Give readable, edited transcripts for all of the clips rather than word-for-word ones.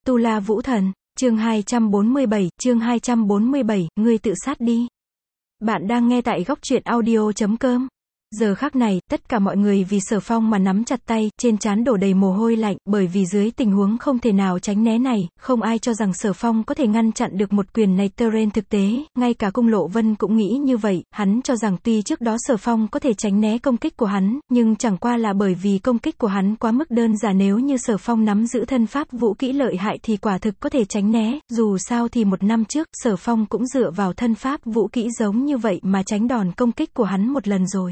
Tu La Vũ Thần, chương 247, ngươi tự sát đi. Bạn đang nghe tại góc truyện audio.com. Giờ khắc này, tất cả mọi người vì Sở Phong mà nắm chặt tay, trên trán đổ đầy mồ hôi lạnh, bởi vì dưới tình huống không thể nào tránh né này, không ai cho rằng Sở Phong có thể ngăn chặn được một quyền này. Trên thực tế, ngay cả Cung Lộ Vân cũng nghĩ như vậy, hắn cho rằng tuy trước đó Sở Phong có thể tránh né công kích của hắn, nhưng chẳng qua là bởi vì công kích của hắn quá mức đơn giản, nếu như Sở Phong nắm giữ thân pháp vũ kỹ lợi hại thì quả thực có thể tránh né, dù sao thì một năm trước, Sở Phong cũng dựa vào thân pháp vũ kỹ giống như vậy mà tránh đòn công kích của hắn một lần rồi.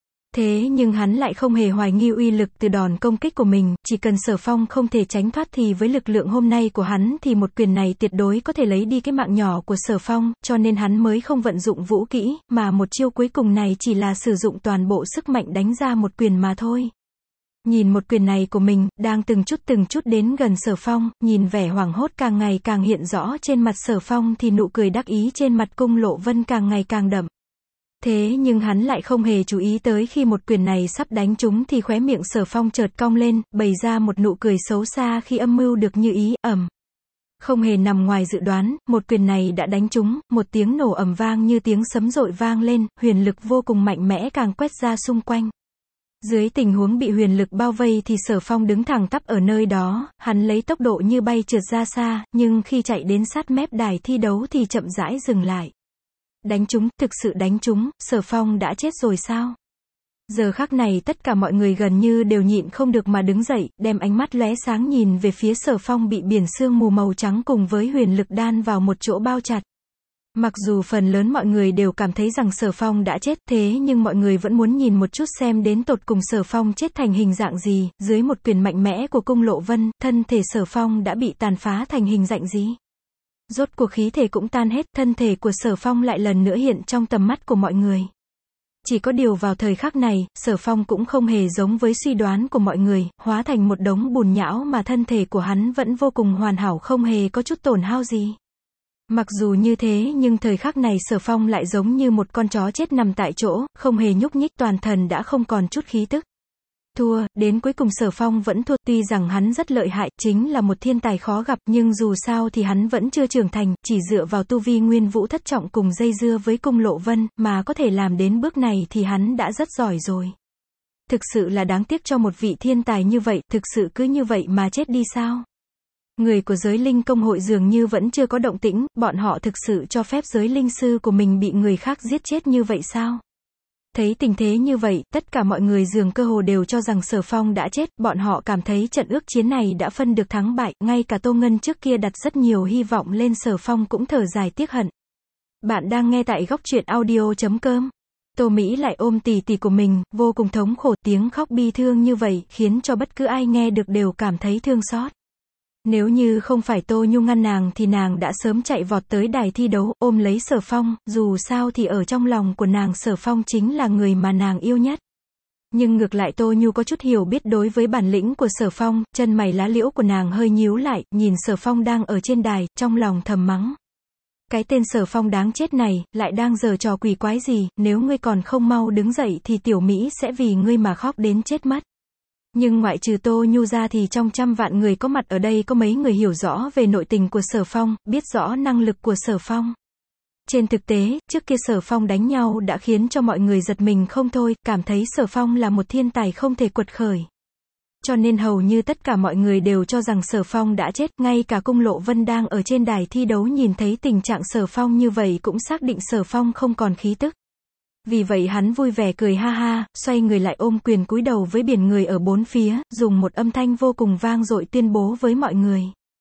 Thế nhưng hắn lại không hề hoài nghi uy lực từ đòn công kích của mình, chỉ cần Sở Phong không thể tránh thoát thì với lực lượng hôm nay của hắn thì một quyền này tuyệt đối có thể lấy đi cái mạng nhỏ của Sở Phong, cho nên hắn mới không vận dụng vũ kỹ, mà một chiêu cuối cùng này chỉ là sử dụng toàn bộ sức mạnh đánh ra một quyền mà thôi. Nhìn một quyền này của mình, đang từng chút đến gần Sở Phong, nhìn vẻ hoảng hốt càng ngày càng hiện rõ trên mặt Sở Phong thì nụ cười đắc ý trên mặt Cung Lộ Vân càng ngày càng đậm. Thế nhưng hắn lại không hề chú ý tới khi một quyền này sắp đánh trúng thì khóe miệng Sở Phong chợt cong lên, bày ra một nụ cười xấu xa khi âm mưu được như ý, Không hề nằm ngoài dự đoán, một quyền này đã đánh trúng, một tiếng nổ ầm vang như tiếng sấm dội vang lên, huyền lực vô cùng mạnh mẽ càng quét ra xung quanh. Dưới tình huống bị huyền lực bao vây thì Sở Phong đứng thẳng tắp ở nơi đó, hắn lấy tốc độ như bay trượt ra xa, nhưng khi chạy đến sát mép đài thi đấu thì chậm rãi dừng lại. Đánh trúng, thực sự đánh trúng, Sở Phong đã chết rồi sao? Giờ khắc này tất cả mọi người gần như đều nhịn không được mà đứng dậy, đem ánh mắt lóe sáng nhìn về phía Sở Phong bị biển sương mù màu trắng cùng với huyền lực đan vào một chỗ bao chặt. Mặc dù phần lớn mọi người đều cảm thấy rằng Sở Phong đã chết, thế nhưng mọi người vẫn muốn nhìn một chút xem đến tột cùng Sở Phong chết thành hình dạng gì, dưới một quyền mạnh mẽ của Cung Lộ Vân, thân thể Sở Phong đã bị tàn phá thành hình dạng gì? Rốt cuộc khí thể cũng tan hết, thân thể của Sở Phong lại lần nữa hiện trong tầm mắt của mọi người. Chỉ có điều vào thời khắc này, Sở Phong cũng không hề giống với suy đoán của mọi người, hóa thành một đống bùn nhão mà thân thể của hắn vẫn vô cùng hoàn hảo, không hề có chút tổn hao gì. Mặc dù như thế nhưng thời khắc này Sở Phong lại giống như một con chó chết nằm tại chỗ, không hề nhúc nhích, toàn thân đã không còn chút khí tức. Thua, đến cuối cùng Sở Phong vẫn thua, tuy rằng hắn rất lợi hại, chính là một thiên tài khó gặp, nhưng dù sao thì hắn vẫn chưa trưởng thành, chỉ dựa vào tu vi nguyên vũ thất trọng cùng dây dưa với Cung Lộ Vân, mà có thể làm đến bước này thì hắn đã rất giỏi rồi. Thực sự là đáng tiếc cho một vị thiên tài như vậy, thực sự cứ như vậy mà chết đi sao? Người của giới linh công hội dường như vẫn chưa có động tĩnh, bọn họ thực sự cho phép giới linh sư của mình bị người khác giết chết như vậy sao? Thấy tình thế như vậy, tất cả mọi người dường cơ hồ đều cho rằng Sở Phong đã chết, bọn họ cảm thấy trận ước chiến này đã phân được thắng bại, ngay cả Tô Ngân trước kia đặt rất nhiều hy vọng lên Sở Phong cũng thở dài tiếc hận. Bạn đang nghe tại góc truyện audio.com. Tô Mỹ lại ôm tỷ tỷ của mình, vô cùng thống khổ, tiếng khóc bi thương như vậy, khiến cho bất cứ ai nghe được đều cảm thấy thương xót. Nếu như không phải Tô Nhu ngăn nàng thì nàng đã sớm chạy vọt tới đài thi đấu, ôm lấy Sở Phong, dù sao thì ở trong lòng của nàng Sở Phong chính là người mà nàng yêu nhất. Nhưng ngược lại Tô Nhu có chút hiểu biết đối với bản lĩnh của Sở Phong, chân mày lá liễu của nàng hơi nhíu lại, nhìn Sở Phong đang ở trên đài, trong lòng thầm mắng. Cái tên Sở Phong đáng chết này, lại đang giở trò quỷ quái gì, nếu ngươi còn không mau đứng dậy thì tiểu Mỹ sẽ vì ngươi mà khóc đến chết mất. Nhưng ngoại trừ Tô Nhu ra thì trong trăm vạn người có mặt ở đây có mấy người hiểu rõ về nội tình của Sở Phong, biết rõ năng lực của Sở Phong. Trên thực tế, trước kia Sở Phong đánh nhau đã khiến cho mọi người giật mình không thôi, cảm thấy Sở Phong là một thiên tài không thể quật khởi. Cho nên hầu như tất cả mọi người đều cho rằng Sở Phong đã chết, ngay cả Cung Lộ Vân đang ở trên đài thi đấu nhìn thấy tình trạng Sở Phong như vậy cũng xác định Sở Phong không còn khí tức. Vì vậy hắn vui vẻ cười ha ha, xoay người lại ôm quyền cúi đầu với biển người ở bốn phía, dùng một âm thanh vô cùng vang dội tuyên bố với mọi người.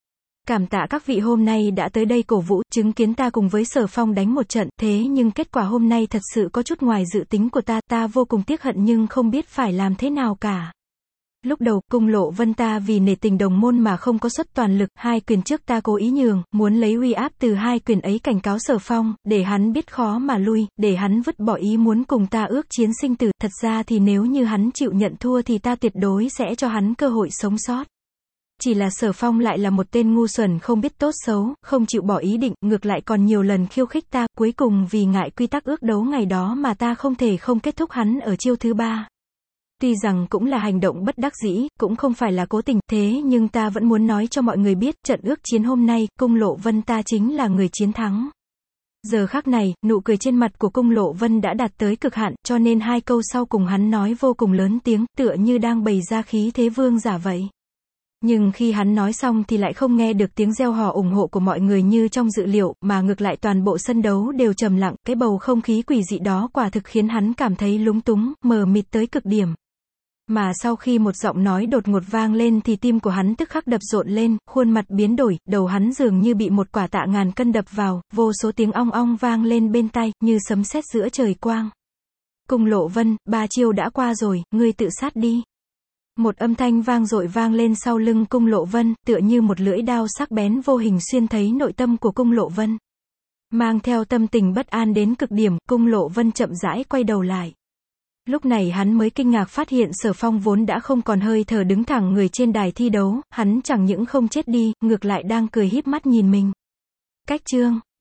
Cảm tạ các vị hôm nay đã tới đây cổ vũ, chứng kiến ta cùng với Sở Phong đánh một trận, thế nhưng kết quả hôm nay thật sự có chút ngoài dự tính của ta vô cùng tiếc hận nhưng không biết phải làm thế nào cả. Lúc đầu, Cung Lộ Vân ta vì nể tình đồng môn mà không có xuất toàn lực, hai quyền trước ta cố ý nhường, muốn lấy uy áp từ hai quyền ấy cảnh cáo Sở Phong, để hắn biết khó mà lui, để hắn vứt bỏ ý muốn cùng ta ước chiến sinh tử, thật ra thì nếu như hắn chịu nhận thua thì ta tuyệt đối sẽ cho hắn cơ hội sống sót. Chỉ là Sở Phong lại là một tên ngu xuẩn không biết tốt xấu, không chịu bỏ ý định, ngược lại còn nhiều lần khiêu khích ta, cuối cùng vì ngại quy tắc ước đấu ngày đó mà ta không thể không kết thúc hắn ở chiêu thứ ba. Tuy rằng cũng là hành động bất đắc dĩ, cũng không phải là cố tình, thế nhưng ta vẫn muốn nói cho mọi người biết, trận ước chiến hôm nay, Cung Lộ Vân ta chính là người chiến thắng. Giờ khắc này, nụ cười trên mặt của Cung Lộ Vân đã đạt tới cực hạn, cho nên hai câu sau cùng hắn nói vô cùng lớn tiếng, tựa như đang bày ra khí thế vương giả vậy. Nhưng khi hắn nói xong thì lại không nghe được tiếng reo hò ủng hộ của mọi người như trong dự liệu, mà ngược lại toàn bộ sân đấu đều trầm lặng, cái bầu không khí quỷ dị đó quả thực khiến hắn cảm thấy lúng túng, mờ mịt tới cực điểm. Mà sau khi một giọng nói đột ngột vang lên thì tim của hắn tức khắc đập rộn lên, khuôn mặt biến đổi, đầu hắn dường như bị một quả tạ ngàn cân đập vào, vô số tiếng ong ong vang lên bên tai, như sấm sét giữa trời quang. Cung Lộ Vân, 3 chiêu đã qua rồi, ngươi tự sát đi. Một âm thanh vang dội vang lên sau lưng Cung Lộ Vân, tựa như một lưỡi đao sắc bén vô hình xuyên thấy nội tâm của Cung Lộ Vân. Mang theo tâm tình bất an đến cực điểm, Cung Lộ Vân chậm rãi quay đầu lại. Lúc này hắn mới kinh ngạc phát hiện Sở Phong vốn đã không còn hơi thở đứng thẳng người trên đài thi đấu, hắn chẳng những không chết đi, ngược lại đang cười híp mắt nhìn mình. Cách chương